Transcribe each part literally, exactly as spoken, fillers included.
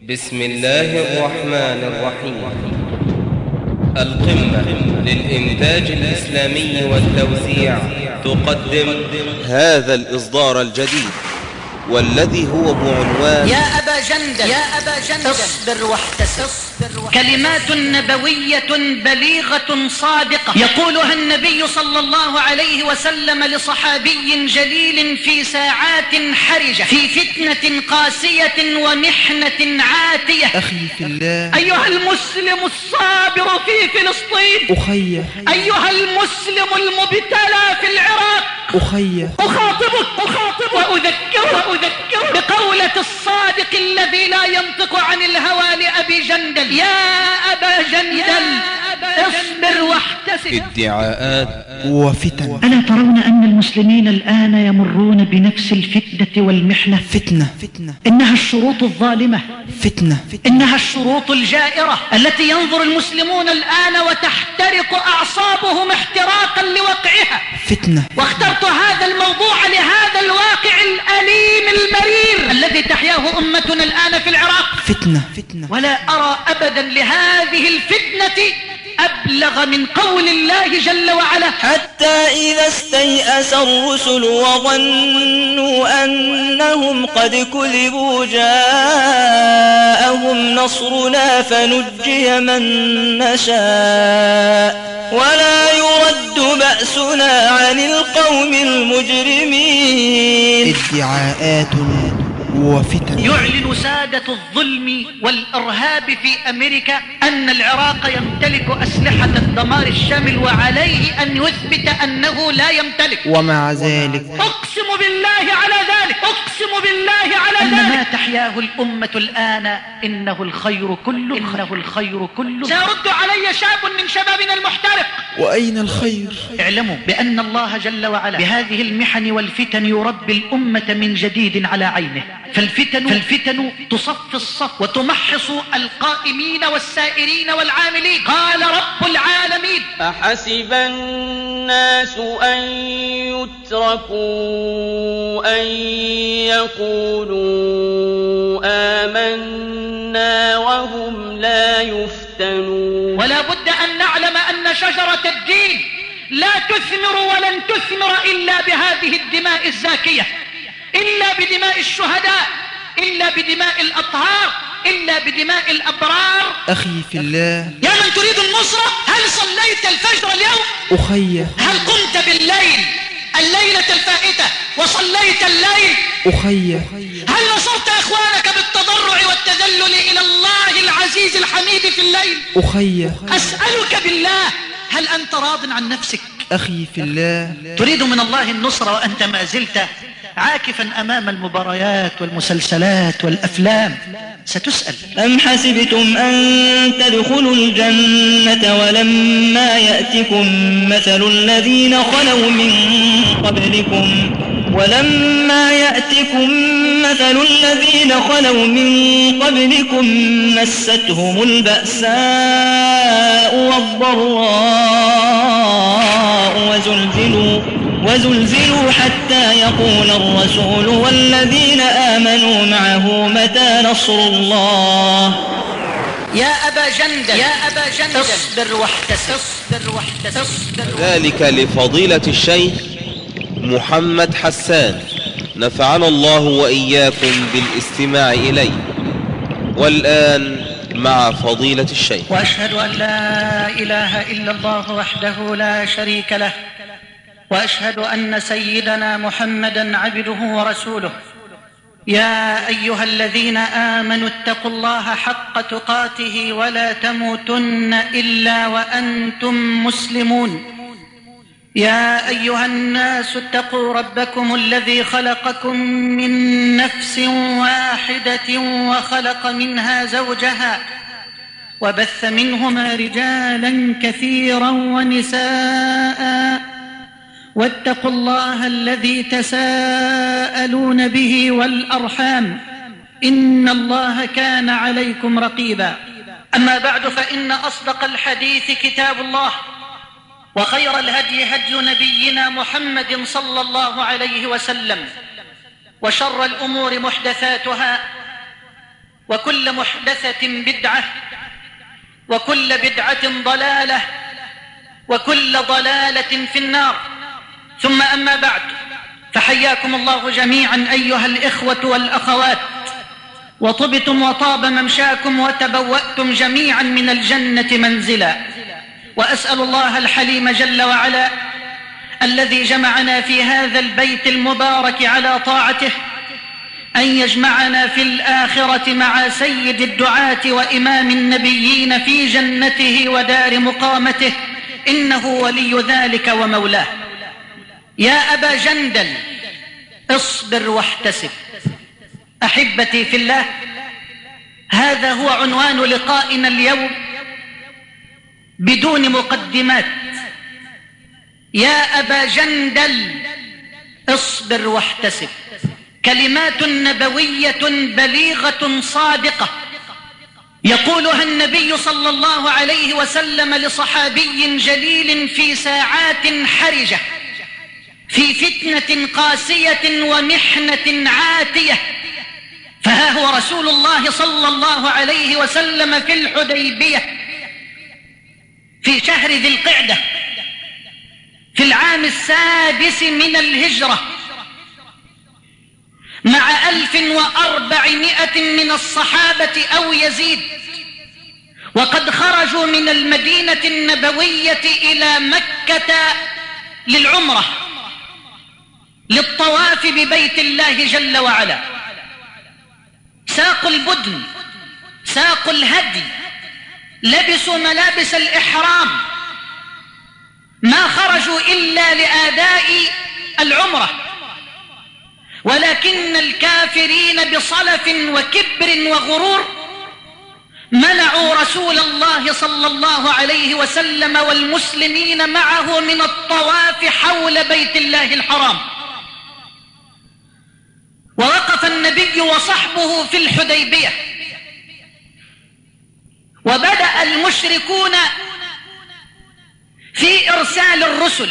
بسم الله الرحمن الرحيم. القمة للإنتاج الإسلامي والتوزيع تقدم هذا الإصدار الجديد والذي هو بعنوان يا أبا جندل يا أبا جندل اصبر واحتسب. كلمات نبوية بليغة صادقة يقولها النبي صلى الله عليه وسلم لصحابي جليل في ساعات حرجة في فتنة قاسية ومحنة عاتية. أخي في الله، أيها المسلم الصابر في فلسطين، أخي أيها المسلم المبتلى في العراق، أخي أخاطبك أخاطبك وأذكرك وأذكرك بقولة الصادق الذي لا ينطق عن الهوى لأبي جندل. يا أبا جندل اصبر واحتسب. ادعاءات وفتن. ألا ترون أن المسلمين الآن يمرون بنفس الفتنة والمحنة؟ فتنة فتنة إنها الشروط الظالمة، فتنة إنها الشروط الجائرة التي ينظر المسلمون الآن وتحترق أعصابهم احتراقا لوقعها. فتنة. واخترت هذا الموضوع لهذا الواقع الأليم المرير الذي تحياه أمتنا الآن في العراق. فتنة فتنة. ولا أرى أبدا لهذه الفتنة أبلغ من قول الله جل وعلا: حتى إذا استيأس الرسل وظنوا أنهم قد كذبوا جاءهم نصرنا فنجي من نشاء ولا يرد بأسنا عن القوم المجرمين. ادعاءات وفتن. يعلن سادة الظلم والإرهاب في أمريكا أن العراق يمتلك أسلحة الدمار الشامل وعليه أن يثبت أنه لا يمتلك، ومع ذلك أقسم بالله على ذلك أقسم بالله على ذلك أن ما تحياه الأمة الآن إنه الخير كله إنه الخير كله. سيرد علي شاب من شبابنا المحترق: وأين الخير؟ اعلموا بأن الله جل وعلا بهذه المحن والفتن يربي الأمة من جديد على عينه. فالفتن, فالفتن تصف الصف وتمحص القائمين والسائرين والعاملين. قال رب العالمين: أحسب الناس أن يتركوا أن يقولوا آمنا وهم لا يفتنون. ولا بد أن نعلم أن شجرة الدين لا تثمر ولن تثمر إلا بهذه الدماء الزاكية، إلا بدماء الشهداء، إلا بدماء الأطهار، إلا بدماء الأبرار. أخي في الله، يا من تريد النصرة، هل صليت الفجر اليوم؟ أخي هل قمت بالليل الليلة الفائتة وصليت الليل؟ أخي هل نصرت أخوانك بالتضرع والتذلل إلى الله العزيز الحميد في الليل؟ أخي أسألك بالله، هل أنت راض عن نفسك؟ أخي في الله، تريد من الله النصرة وأنت ما زلت عاكفا أمام المباريات والمسلسلات والأفلام؟ ستسأل: أم حسبتم أن تدخلوا الجنة ولما يأتكم مثل الذين خلوا من قبلكم ولما يأتكم مثل الذين خلوا من قبلكم مستهم البأساء والضراء وزلزلوا وزلزلوا حتى يقول الرسول والذين آمنوا معه متى نصر الله. يا أبا جندل يا أبا جندل اصبر واحتسب اصبر واحتسب. ذلك لفضيلة الشيخ محمد حسان، نفعنا الله وإياكم بالاستماع إليه. والآن مع فضيلة الشيخ. وأشهد أن لا إله إلا الله وحده لا شريك له، وأشهد أن سيدنا محمدا عبده ورسوله. يا أيها الذين آمنوا اتقوا الله حق تقاته ولا تموتن إلا وأنتم مسلمون. يا أيها الناس اتقوا ربكم الذي خلقكم من نفس واحدة وخلق منها زوجها وبث منهما رجالا كثيرا ونساء، واتقوا الله الذي تساءلون به والأرحام إن الله كان عليكم رقيبا. أما بعد، فإن أصدق الحديث كتاب الله، وخير الهدي هدي نبينا محمد صلى الله عليه وسلم، وشر الأمور محدثاتها، وكل محدثة بدعة، وكل بدعة ضلالة، وكل ضلالة في النار. ثم أما بعد، فحياكم الله جميعا أيها الإخوة والأخوات، وطبتم وطاب ممشاكم وتبوأتم جميعا من الجنة منزلا. وأسأل الله الحليم جل وعلا الذي جمعنا في هذا البيت المبارك على طاعته أن يجمعنا في الآخرة مع سيد الدعاة وإمام النبيين في جنته ودار مقامته، إنه ولي ذلك ومولاه. يا أبا جندل اصبر واحتسب. أحبتي في الله، هذا هو عنوان لقائنا اليوم بدون مقدمات. يا أبا جندل اصبر واحتسب، كلمات نبوية بليغة صادقة يقولها النبي صلى الله عليه وسلم لصحابي جليل في ساعات حرجة، في فتنة قاسية ومحنة عاتية. فها هو رسول الله صلى الله عليه وسلم في الحديبية في شهر ذي القعدة في العام السادس من الهجرة، مع ألف وأربعمائة من الصحابة أو يزيد، وقد خرجوا من المدينة النبوية إلى مكة للعمرة، للطواف ببيت الله جل وعلا. ساقوا البدن، ساقوا الهدي، لبسوا ملابس الإحرام، ما خرجوا إلا لأداء العمرة، ولكن الكافرين بصلف وكبر وغرور منعوا رسول الله صلى الله عليه وسلم والمسلمين معه من الطواف حول بيت الله الحرام. ووقف النبي وصحبه في الحديبية، وبدأ المشركون في إرسال الرسل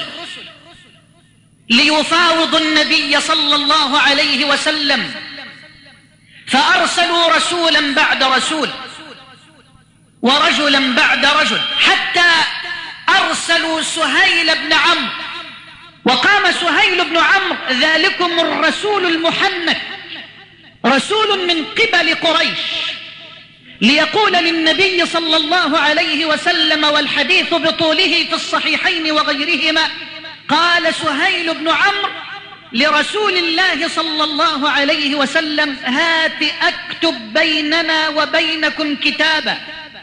ليفاوضوا النبي صلى الله عليه وسلم، فأرسلوا رسولا بعد رسول ورجلا بعد رجل، حتى أرسلوا سهيل بن عمرو. وقام سهيل بن عمرو ذلكم الرسول المحنك، رسول من قبل قريش، ليقول للنبي صلى الله عليه وسلم، والحديث بطوله في الصحيحين وغيرهما، قال سهيل بن عمرو لرسول الله صلى الله عليه وسلم: هات أكتب بيننا وبينكم كتابا.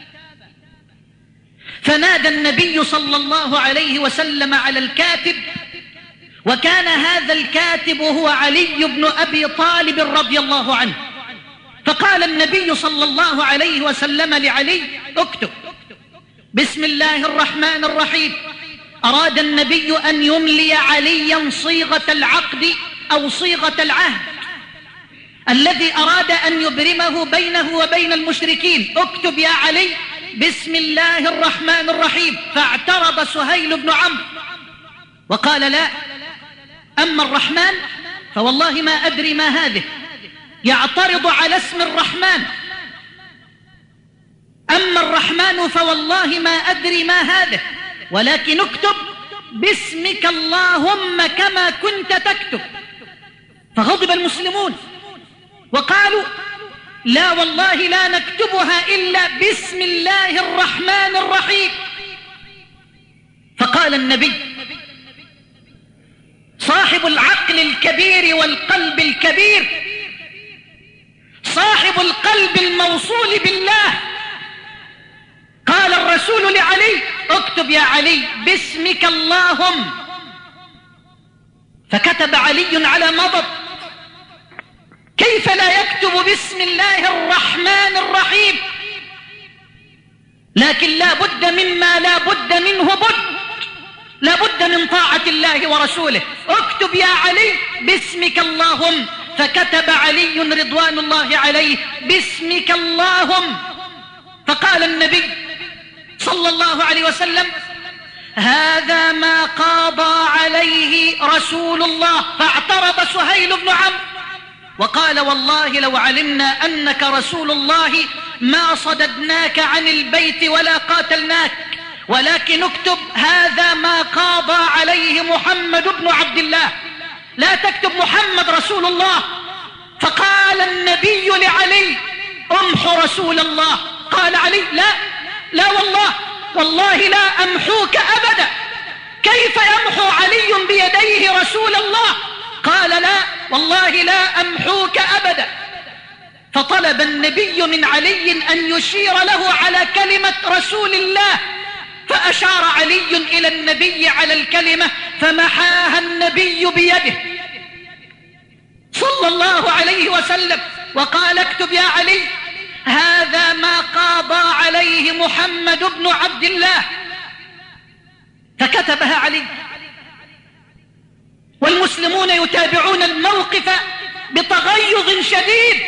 فنادى النبي صلى الله عليه وسلم على الكاتب، وكان هذا الكاتب هو علي بن أبي طالب رضي الله عنه. فقال النبي صلى الله عليه وسلم لعلي: اكتب بسم الله الرحمن الرحيم. أراد النبي أن يملي عليا صيغة العقد أو صيغة العهد الذي أراد أن يبرمه بينه وبين المشركين. اكتب يا علي بسم الله الرحمن الرحيم. فاعترض سهيل بن عمرو وقال: لا، أما الرحمن فوالله ما أدري ما هذه، يعترض على اسم الرحمن. أما الرحمن فوالله ما أدري ما هذه، ولكن اكتب باسمك اللهم كما كنت تكتب. فغضب المسلمون وقالوا: لا والله لا نكتبها إلا بسم الله الرحمن الرحيم. فقال النبي صاحب العقل الكبير والقلب الكبير، صاحب القلب الموصول بالله، قال الرسول لعلي: اكتب يا علي باسمك اللهم. فكتب علي على مضض: كيف لا يكتب بسم الله الرحمن الرحيم؟ لكن لا بد مما لا بد منه بد، لا بد من طاعة الله ورسوله. اكتب يا علي باسمك اللهم. فكتب علي رضوان الله عليه: باسمك اللهم. فقال النبي صلى الله عليه وسلم: هذا ما قاضى عليه رسول الله. فاعترض سهيل بن عمرو وقال والله لو علمنا أنك رسول الله ما صددناك عن البيت ولا قاتلناك، ولكن اكتب هذا ما قاضى عليه محمد بن عبد الله، لا تكتب محمد رسول الله. فقال النبي لعلي امحو رسول الله. قال علي لا لا والله والله لا أمحوك أبدا. كيف يمحو علي بيديه رسول الله؟ قال لا والله لا أمحوك أبدا. فطلب النبي من علي أن يشير له على كلمة رسول الله، فأشار علي إلى النبي على الكلمة فمحاها النبي بيده صلى الله عليه وسلم، وقال اكتب يا علي هذا ما قاضى عليه محمد بن عبد الله. فكتبها علي، والمسلمون يتابعون الموقف بتغيظ شديد.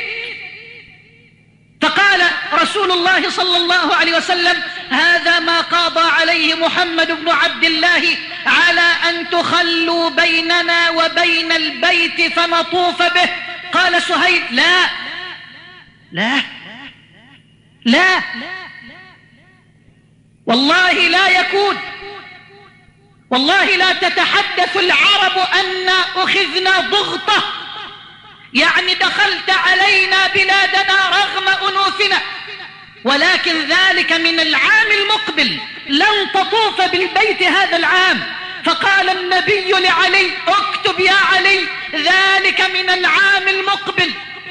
فقال رسول الله صلى الله عليه وسلم هذا ما قاضى عليه محمد بن عبد الله على أن تخلوا بيننا وبين البيت فنطوف به. قال سهيل لا لا لا والله لا يكون، والله لا تتحدث العرب أن أخذنا ضغطة، يعني دخلت علينا بلادنا رغم أنوفنا، ولكن ذلك من العام المقبل، لن تطوف بالبيت هذا العام. فقال النبي لعلي اكتب يا علي ذلك من العام المقبل.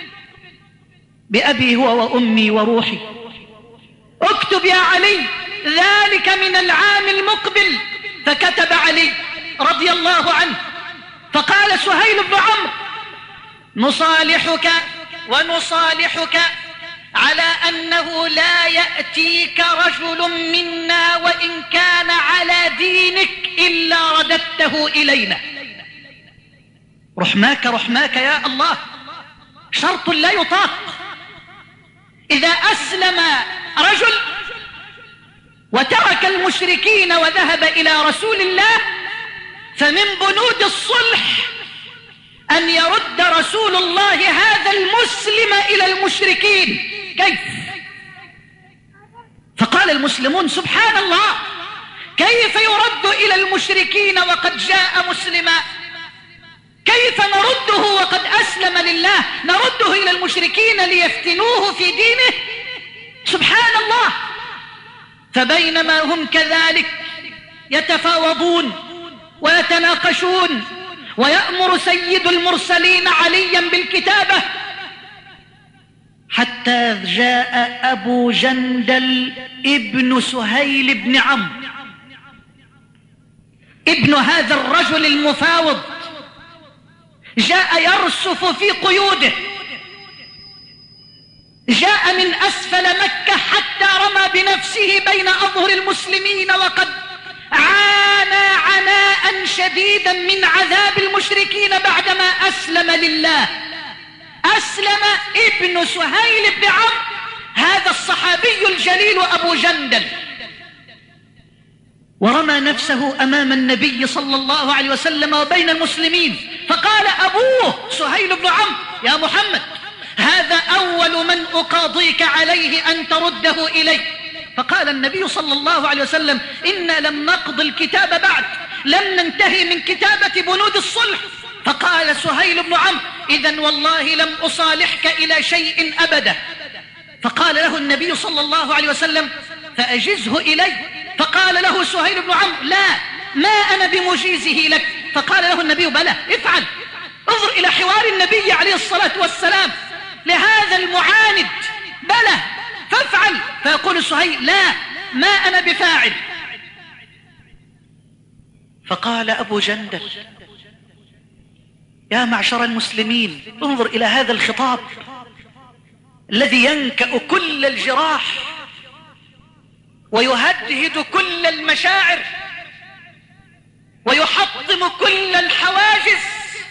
بأبي هو وأمي وروحي اكتب يا علي ذلك من العام المقبل. فكتب علي رضي الله عنه. فقال سهيل بن عمرو نصالحك ونصالحك على أنه لا يأتيك رجل منا وإن كان على دينك إلا رددته إلينا. رحماك رحماك يا الله، شرط لا يطاق. إذا أسلم رجل وترك المشركين وذهب إلى رسول الله فمن بنود الصلح أن يرد رسول الله هذا المسلم إلى المشركين. كيف؟ فقال المسلمون سبحان الله، كيف يرد إلى المشركين وقد جاء مسلما؟ كيف نرده وقد أسلم لله؟ نرده إلى المشركين ليفتنوه في دينه؟ سبحان الله. فبينما هم كذلك يتفاوضون ويتناقشون ويأمر سيد المرسلين عليا بالكتابة، حتى جاء أبو جندل ابن سهيل بن عمرو ابن هذا الرجل المفاوض، جاء يرسف في قيوده، جاء من أسفل مكة حتى رمى بنفسه بين أظهر المسلمين، وقد عانى عناء شديدا من عذاب المشركين بعدما أسلم لله. أسلم ابن سهيل بن عمرو هذا الصحابي الجليل أبو جندل، ورمى نفسه أمام النبي صلى الله عليه وسلم وبين المسلمين، فقال أبوه سهيل بن عمرو يا محمد هذا أول من أقاضيك عليه أن ترده إلي. فقال النبي صلى الله عليه وسلم إنا لم نقض الكتاب بعد، لم ننتهي من كتابة بنود الصلح. فقال سهيل بن عمرو إذن والله لم أصالحك إلى شيء أبدا. فقال له النبي صلى الله عليه وسلم فأجزه إلي. فقال له سهيل بن عمرو لا ما أنا بمجيزه لك. فقال له النبي بلى افعل. انظر إلى حوار النبي عليه الصلاة والسلام لهذا المعاند، بلى فافعل. فيقول سهيل لا ما أنا بفاعل. فقال أبو جندل يا معشر المسلمين انظر إلى هذا الخطاب الذي ينكأ كل الجراح ويهدهد كل المشاعر ويحطم كل الحواجز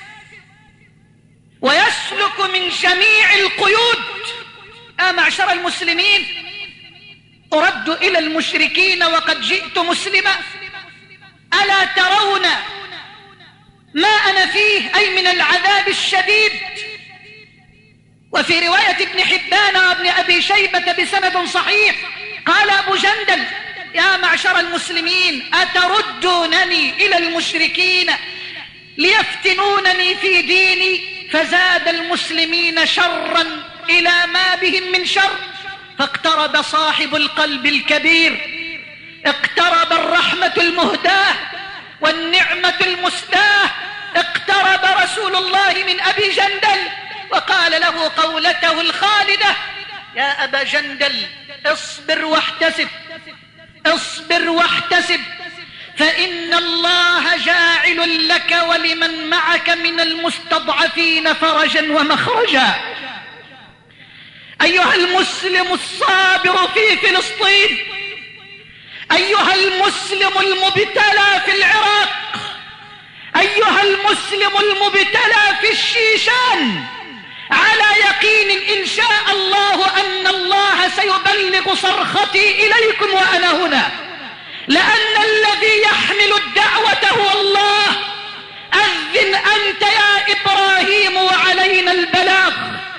ويسلك من جميع القيود. يا معشر المسلمين أرد إلى المشركين وقد جئت مسلما، ألا ترون ما أنا فيه أي من العذاب الشديد؟ وفي رواية ابن حبان وابن أبي شيبة بسند صحيح قال أبو جندل: يا معشر المسلمين، أتردونني إلى المشركين ليفتنونني في ديني؟ فزاد المسلمين شرا إلى ما بهم من شر. فاقترب صاحب القلب الكبير، اقترب الرحمة المهداة والنعمة المسداة، اقترب رسول الله من أبي جندل وقال له قولته الخالدة: يا أبا جندل، اصبر واحتسب، اصبر واحتسب، فإن الله جاعل لك ولمن معك من المستضعفين فرجا ومخرجا. أيها المسلم الصابر في فلسطين، أيها المسلم المبتلى في العراق، أيها المسلم المبتلى في الشيشان، على يقين إن شاء الله أن الله سيبلغ صرختي إليكم وأنا هنا، لأن الذي يحمل الدعوة هو الله. أذن أنت يا إبراهيم وعلينا البلاغ.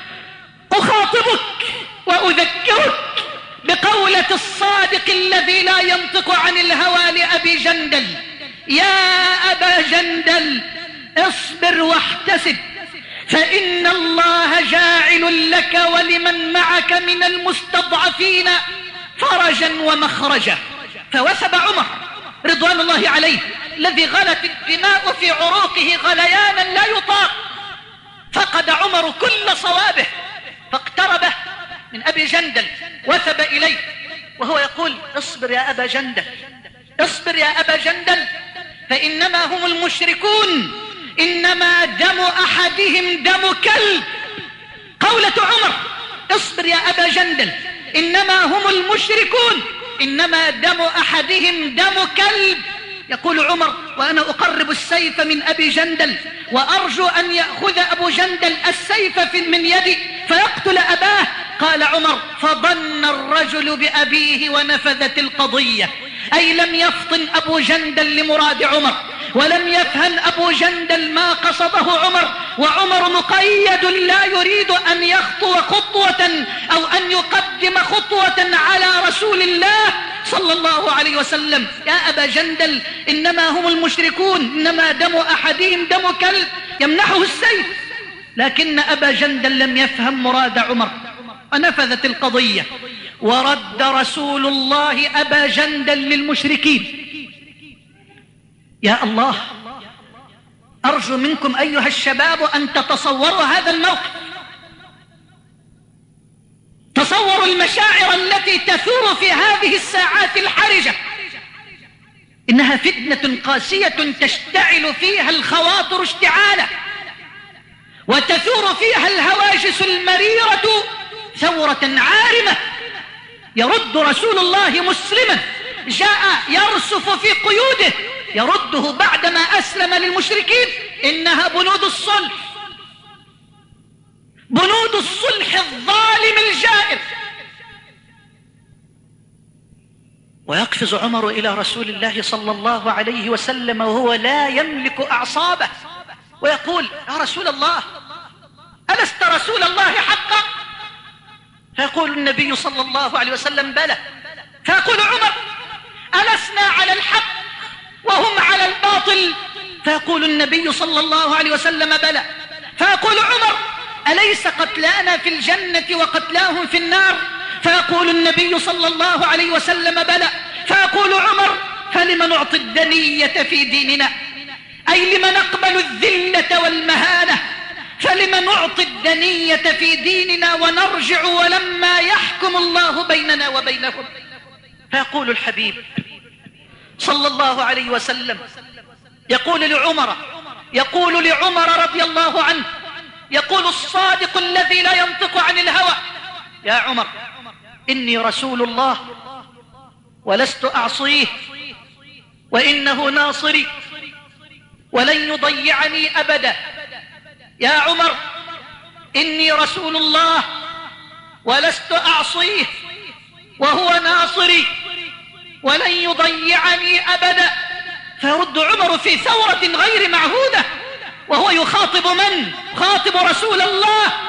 أخاطبك وأذكرك بقولة الصادق الذي لا ينطق عن الهوى لأبي جندل: يا أبا جندل، اصبر واحتسب، فإن الله جاعل لك ولمن معك من المستضعفين فرجا ومخرجا. فوثب عمر رضوان الله عليه الذي غلت الدماء في عروقه غليانا لا يطاق، فقد عمر كل صوابه، فاقترب من أبي جندل، وثب إليه وهو يقول: اصبر يا أبا جندل، اصبر يا أبا جندل، فإنما هم المشركون، إنما دم أحدهم دم كلب. قولة عمر: اصبر يا أبا جندل، إنما هم المشركون، إنما دم أحدهم دم كلب. يقول عمر وأنا أقرب السيف من أبي جندل وأرجو أن يأخذ أبو جندل السيف من يدي فيقتل أباه. قال عمر: فظن الرجل بأبيه ونفذت القضية، أي لم يفطن أبو جندل لمراد عمر، ولم يفهم أبو جندل ما قصده عمر، وعمر مقيد لا يريد أن يخطو خطوة أو أن يقدم خطوة على رسول الله صلى الله عليه وسلم. يا أبا جندل، إنما هم المشركون، إنما دم أحدهم دم كلب، يمنحه السيف. لكن أبا جندل لم يفهم مراد عمر ونفذت القضية، ورد رسول الله أبا جندل للمشركين. يا الله، أرجو منكم أيها الشباب أن تتصوروا هذا الموقف، تصوروا المشاعر التي تثور في هذه الساعات الحرجة. إنها فتنة قاسية تشتعل فيها الخواطر اشتعالا، وتثور فيها الهواجس المريرة ثورة عارمة. يرد رسول الله مسلما جاء يرسف في قيوده، يرده بعدما أسلم للمشركين. إنها بنود الصلح، بنود الصلح الظالم الجائر. ويقفز عمر إلى رسول الله صلى الله عليه وسلم وهو لا يملك أعصابه ويقول: يا رسول الله، ألست رسول الله حقا؟ فيقول النبي صلى الله عليه وسلم: بلى. فيقول عمر: ألسنا على الحق وهم على الباطل؟ فيقول النبي صلى الله عليه وسلم: بلى. فيقول عمر: أليس قتلانا في الجنة وقتلاهم في النار؟ فيقول النبي صلى الله عليه وسلم: بلى. فيقول عمر: فلم نعطي الدنية في ديننا؟ أي لم نقبل الذلة والمهانة؟ فلم نعطي الدنية في ديننا ونرجع ولما يحكم الله بيننا وبينهم؟ فيقول الحبيب صلى الله عليه وسلم، يقول لعمر يقول لعمر رضي الله عنه، يقول الصادق الذي لا ينطق عن الهوى: يا عمر، إني رسول الله ولست أعصيه، وإنه ناصري ولن يضيعني أبدا. يا عمر، إني رسول الله ولست أعصيه، وهو ناصري ولن يضيعني أبدا. فيرد عمر في ثورة غير معهودة، وهو يخاطب من؟ يخاطب رسول الله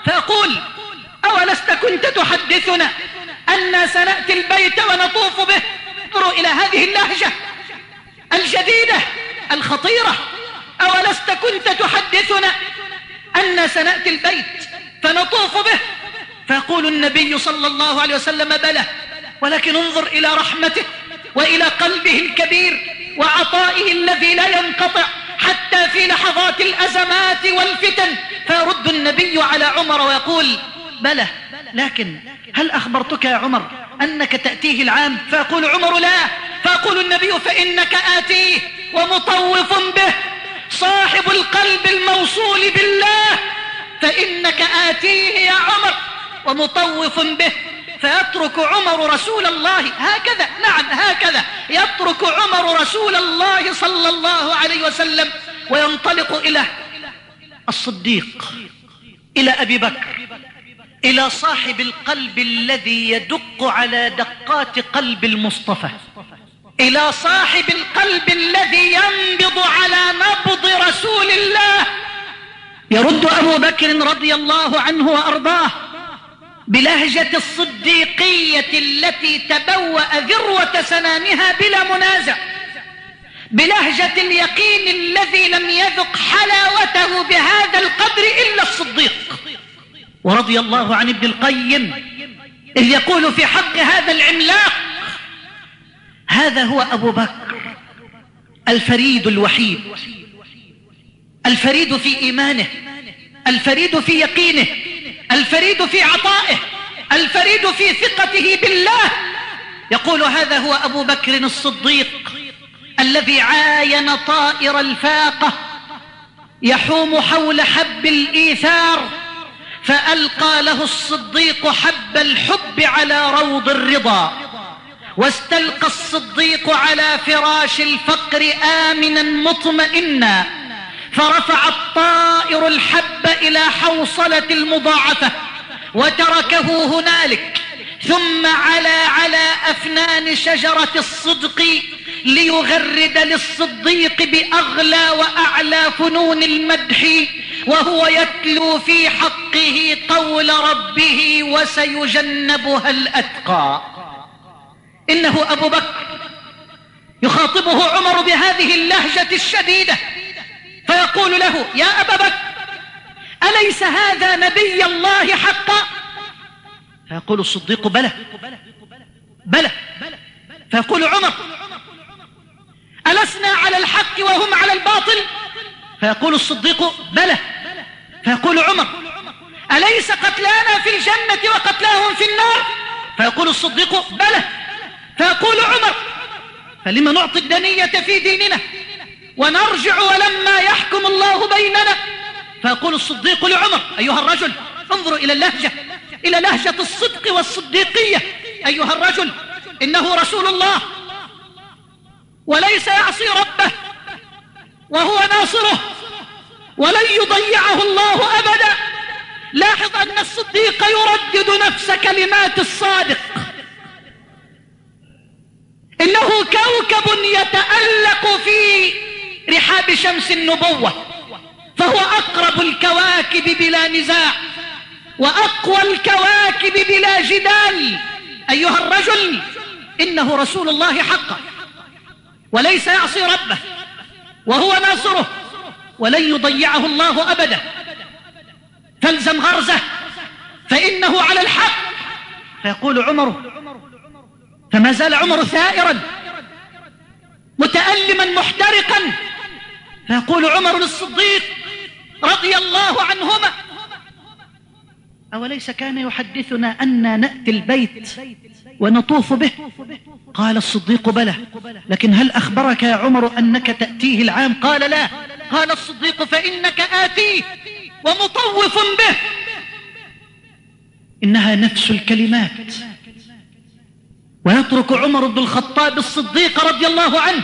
فأقول أولست كنت تحدثنا أن سنأتي البيت ونطوف به؟ انظروا إلى هذه اللهجة الجديدة الخطيرة. أولست كنت تحدثنا أن سنأتي البيت فنطوف به؟ فيقول النبي صلى الله عليه وسلم بلى، ولكن انظر إلى رحمته وإلى قلبه الكبير وعطائه الذي لا ينقطع حتى في لحظات الأزمات والفتن. فيرد النبي على عمر ويقول بلى، لكن هل أخبرتك يا عمر أنك تأتيه العام؟ فيقول عمر لا. فيقول النبي فإنك آتيه ومطوف به، صاحب القلب الموصول بالله، فإنك آتيه يا عمر ومطوف به. فيترك عمر رسول الله هكذا، نعم هكذا يترك عمر رسول الله صلى الله عليه وسلم وينطلق إلى الصديق، إلى أبي بكر، إلى صاحب القلب الذي يدق على دقات قلب المصطفى، إلى صاحب القلب الذي ينبض على نبض رسول الله. يرد أبو بكر رضي الله عنه وأرضاه بلهجة الصديقية التي تبوأ ذروة سنامها بلا منازع، بلهجة اليقين الذي لم يذق حلاوته بهذا القدر إلا الصديق. ورضي الله عن ابن القيم إذ يقول في حق هذا العملاق: هذا هو أبو بكر الفريد الوحيد، الفريد في إيمانه، الفريد في يقينه، الفريد في عطائه، الفريد في ثقته بالله. يقول هذا هو أبو بكر الصديق الذي عاين طائر الفاقة يحوم حول حب الإيثار، فألقى له الصديق حب الحب على روض الرضا، واستلقى الصديق على فراش الفقر آمنا مطمئنا، فرفع الطائر الحب إلى حوصلة المضاعفة وتركه هنالك، ثم علا على أفنان شجرة الصدق ليغرد للصديق بأغلى وأعلى فنون المدح، وهو يتلو في حقه قول ربه وسيجنبها الأتقى. إنه أبو بكر يخاطبه عمر بهذه اللهجة الشديدة فيقول له: يا أبا بكر أليس هذا نبي الله حقا؟ فيقول الصديق: بلى بلى. فيقول عمر: ألسنا على الحق وهم على الباطل؟ فيقول الصديق: بلى. فيقول عمر: أليس قتلانا في الجنة وقتلاهم في النار؟ فيقول الصديق: بلى. فيقول عمر: فلما نعطي الدنية في ديننا ونرجع ولما يحكم الله بيننا؟ فيقول الصديق لعمر: أيها الرجل، انظروا إلى اللهجة، إلى لهجة الصدق والصديقية. أيها الرجل، إنه رسول الله وليس يعصي ربه وهو ناصره ولن يضيعه الله أبدا. لاحظ أن الصديق يردد نفس كلمات الصادق: إنه كوكب يتألق في رحاب شمس النبوة، فهو أقرب الكواكب بلا نزاع وأقوى الكواكب بلا جدال. أيها الرجل، إنه رسول الله حقا وليس يعصي ربه وهو ناصره ولن يضيعه الله أبدا، فالزم غرزه فإنه على الحق. فيقول عمر، فما زال عمر ثائرا متألما محترقا، فيقول عمر للصديق رضي الله عنهما: أوليس كان يحدثنا أن نأتي البيت ونطوف به؟ قال الصديق: بلى، لكن هل أخبرك يا عمر أنك تأتيه العام؟ قال: لا. قال الصديق: فإنك آتيه ومطوف به. إنها نفس الكلمات. ويترك عمر بن الخطاب الصديق رضي الله عنه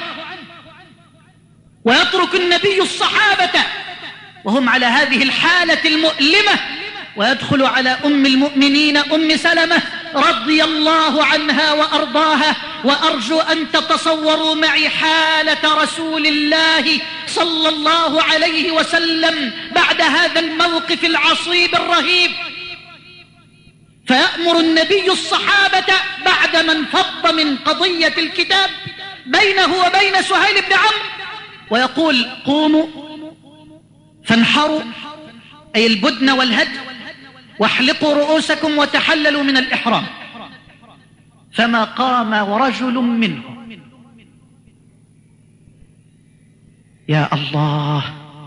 ويترك النبي الصحابة وهم على هذه الحالة المؤلمة، ويدخل على أم المؤمنين أم سلمة رضي الله عنها وأرضاها. وأرجو أن تتصوروا معي حالة رسول الله صلى الله عليه وسلم بعد هذا الموقف العصيب الرهيب. فيأمر النبي الصحابة بعدما انفض من قضية الكتاب بينه وبين سهيل بن عمرو ويقول قوموا فانحروا أي البدن والهدي واحلقوا رؤوسكم وتحللوا من الإحرام. فما قام ورجل منهم. يا الله.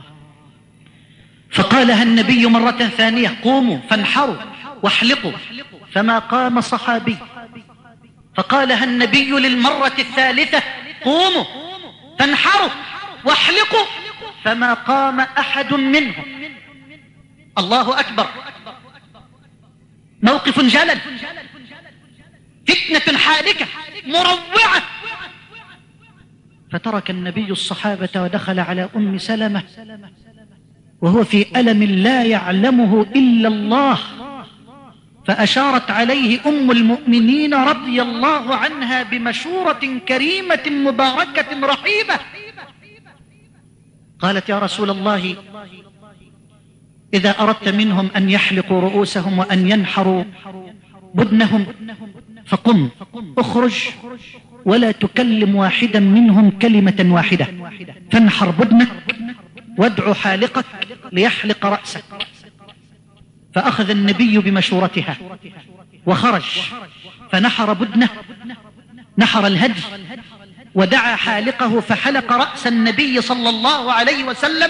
فقالها النبي مرة ثانية قوموا فانحروا واحلقوا فما قام صحابي. فقالها النبي للمرة الثالثة قوموا فانحروا واحلقوا فما قام أحد منهم. الله أكبر. موقف جلل، فتنة حالكة مروعة. فترك النبي الصحابة ودخل على أم سلمة وهو في ألم لا يعلمه إلا الله، فأشارت عليه أم المؤمنين رضي الله عنها بمشورة كريمة مباركة رحيبة. قالت يا رسول الله إذا أردت منهم أن يحلقوا رؤوسهم وأن ينحروا بدنهم فقم اخرج ولا تكلم واحدا منهم كلمة واحدة، فانحر بدنك وادع حالقك ليحلق رأسك. فأخذ النبي بمشورتها وخرج فنحر بدنه، نحر الهدي ودعا حالقه فحلق رأس النبي صلى الله عليه وسلم.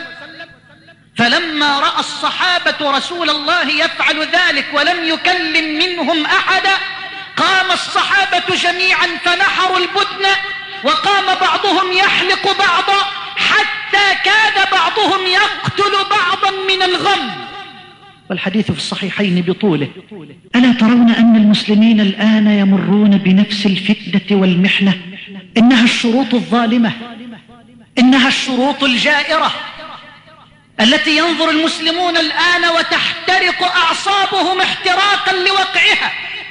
فلما رأى الصحابة رسول الله يفعل ذلك ولم يكلم منهم أحدا قام الصحابة جميعا فنحروا البدن، وقام بعضهم يحلق بعضا حتى كاد بعضهم يقتل بعضا من الغم. والحديث في الصحيحين بطوله. ألا ترون أن المسلمين الآن يمرون بنفس الفتنة والمحنة؟ إنها الشروط الظالمة، إنها الشروط الجائرة التي ينظر المسلمون الآن وتحترق أعصابهم احتراقا لوقعها.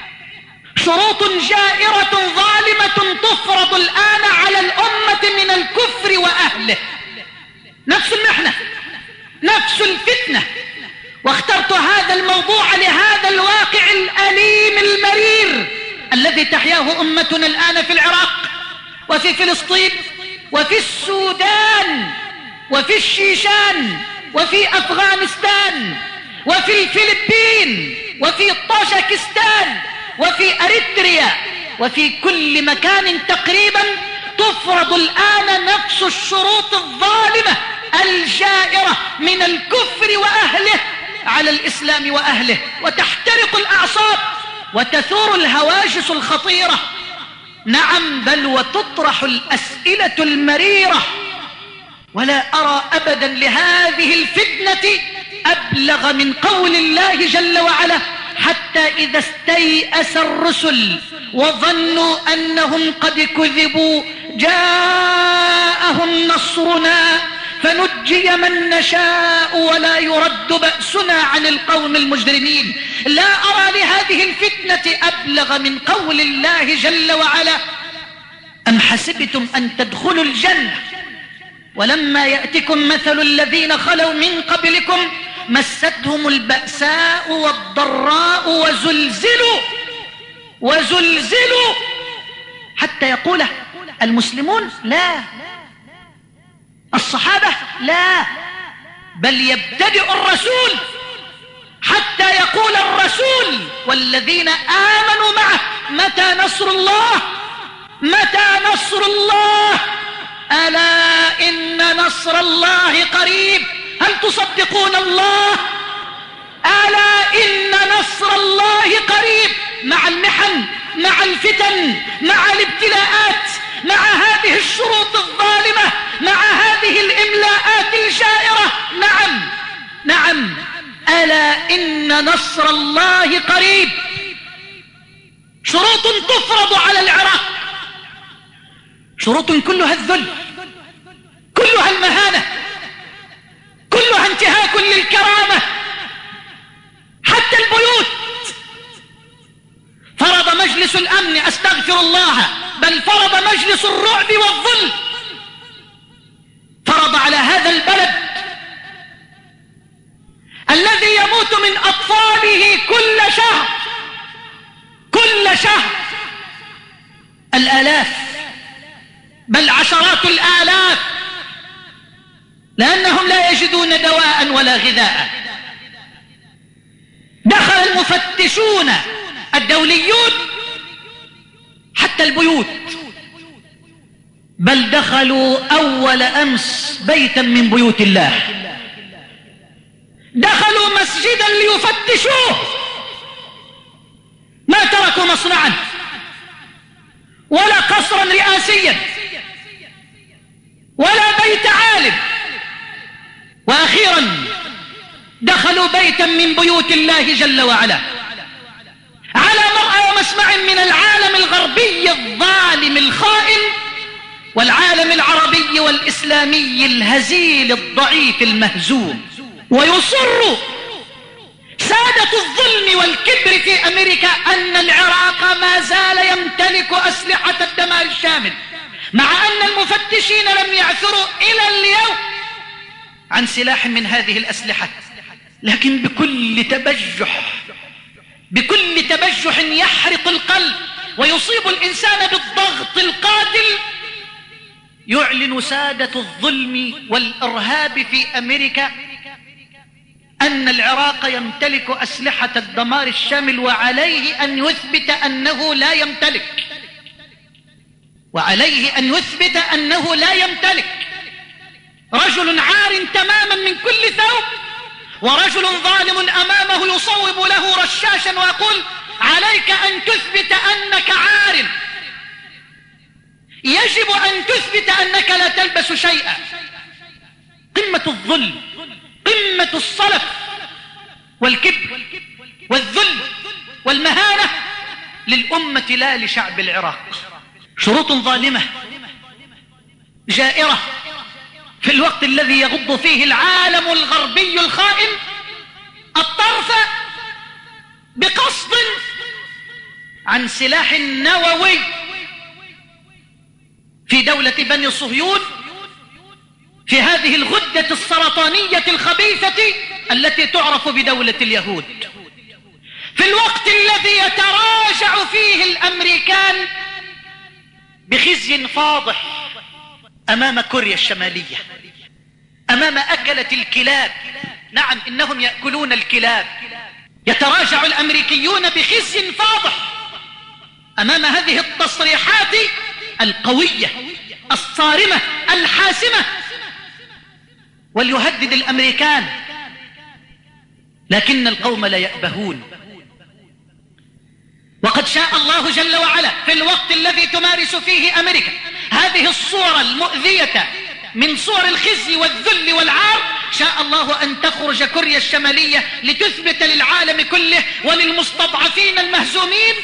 شروط جائرة ظالمة تفرض الآن على الأمة من الكفر وأهله. نفس المحنة، نفس الفتنة. واخترت هذا الموضوع لهذا الواقع الأليم المرير الذي تحياه أمتنا الآن في العراق وفي فلسطين وفي السودان وفي الشيشان وفي أفغانستان وفي الفلبين وفي طاجكستان وفي أريتريا وفي كل مكان تقريبا تفرض الآن نفس الشروط الظالمة الجائرة من الكفر وأهله على الإسلام وأهله، وتحترق الأعصاب وتثور الهواجس الخطيرة. نعم، بل وتطرح الأسئلة المريرة. ولا أرى أبدا لهذه الفتنة أبلغ من قول الله جل وعلا حتى إذا استيأس الرسل وظنوا أنهم قد كذبوا جاءهم نصرنا فنجي من نشاء ولا يرد بأسنا عن القوم المجرمين. لا أرى لهذه الفتنة أبلغ من قول الله جل وعلا أم حسبتم أن تدخلوا الجنة ولما يأتكم مثل الذين خلوا من قبلكم مستهم البأساء والضراء وزلزلوا وزلزلوا حتى يقول المسلمون لا، الصحابة لا، بل يبتدئ الرسول حتى يقول الرسول والذين آمنوا معه متى نصر الله متى نصر الله ألا إن نصر الله قريب. هل تصدقون الله؟ ألا إن نصر الله قريب. مع المحن، مع الفتن، مع الابتلاءات، مع هذه الشروط الظالمة، مع هذه الإملاءات الجائرة، نعم نعم ألا إن نصر الله قريب. شروط تفرض على العراق، شروط كلها الذل، كلها المهانة، كلها انتهاك للكرامة. حتى البيوت فرض مجلس الأمن، أستغفر الله، بل فرض مجلس الرعب والظلم، فرض على هذا البلد الذي يموت من أطفاله كل شهر كل شهر الآلاف بل عشرات الآلاف، لأنهم لا يجدون دواء ولا غذاء. دخل المفتشون الدوليون حتى البيوت، بل دخلوا أول أمس بيتا من بيوت الله، دخلوا مسجدا ليفتشوه، ما تركوا مصنعا ولا قصرا رئاسيا ولا بيت عالم، وأخيرا دخلوا بيتا من بيوت الله جل وعلا على مرأى ومسمع من العالم الغربي الظالم الخائن والعالم العربي والإسلامي الهزيل الضعيف المهزوم. ويصر سادة الظلم والكبر في أمريكا أن العراق ما زال يمتلك أسلحة الدمار الشامل، مع أن المفتشين لم يعثروا إلى اليوم عن سلاح من هذه الأسلحة، لكن بكل تبجح بكل تبجح يحرق القلب ويصيب الإنسان بالضغط القاتل، يعلن سادة الظلم والإرهاب في أمريكا أن العراق يمتلك أسلحة الدمار الشامل، وعليه أن يثبت أنه لا يمتلك وعليه أن يثبت أنه لا يمتلك رجل عار تماما من كل ثوب، ورجل ظالم أمامه يصوب له رشاشا ويقول عليك أن تثبت أنك عار، يجب أن تثبت أنك لا تلبس شيئا. قمة الظلم، قمة الصلف والكبر والذل والمهانة للأمة لا لشعب العراق. شروط ظالمة جائرة في الوقت الذي يغض فيه العالم الغربي الخائن الطرف بقصد عن سلاح نووي في دولة بني صهيون، في هذه الغدة السرطانية الخبيثة التي تعرف بدولة اليهود، في الوقت الذي يتراجع فيه الأمريكان بخزي فاضح أمام كوريا الشمالية، أمام أكلة الكلاب. نعم، إنهم يأكلون الكلاب. يتراجع الأمريكيون بخزي فاضح أمام هذه التصريحات القوية الصارمة الحاسمة، وليهدد الأمريكان، لكن القوم لا يأبهون. وقد شاء الله جل وعلا في الوقت الذي تمارس فيه أمريكا هذه الصورة المؤذية من صور الخزي والذل والعار، شاء الله أن تخرج كوريا الشمالية لتثبت للعالم كله وللمستضعفين المهزومين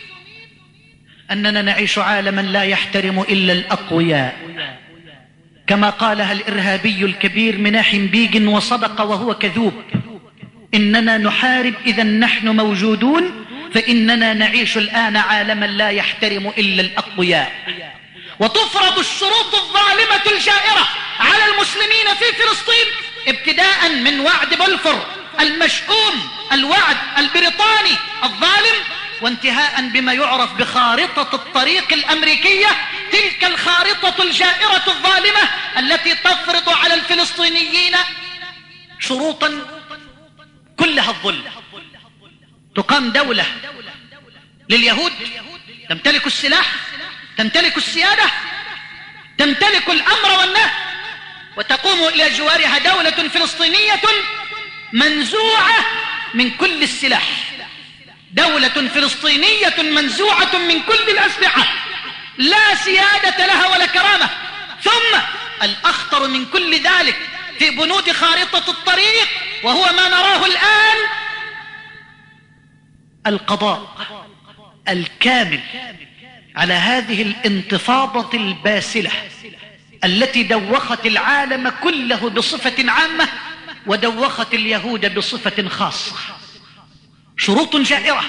أننا نعيش عالما لا يحترم إلا الأقوياء، كما قالها الإرهابي الكبير مناحم بيغن، وصدق وهو كذوب. إننا نحارب إذا نحن موجودون، فإننا نعيش الآن عالما لا يحترم إلا الأقوياء. وتفرض الشروط الظالمة الجائرة على المسلمين في فلسطين، ابتداء من وعد بلفور المشؤوم، الوعد البريطاني الظالم، وانتهاء بما يعرف بخارطة الطريق الأمريكية، تلك الخارطة الجائرة الظالمة التي تفرض على الفلسطينيين شروطا كلها الظلم. تقام دولة لليهود تمتلك السلاح، تمتلك السيادة، تمتلك الأمر والنهي، وتقوم إلى جوارها دولة فلسطينية منزوعة من كل السلاح، دولة فلسطينية منزوعة من كل الأسلحة، لا سيادة لها ولا كرامة. ثم الأخطر من كل ذلك في بنود خارطة الطريق، وهو ما نراه الآن، القضاء الكامل على هذه الانتفاضة الباسلة التي دوخت العالم كله بصفة عامة ودوخت اليهود بصفة خاصة. شروط جائرة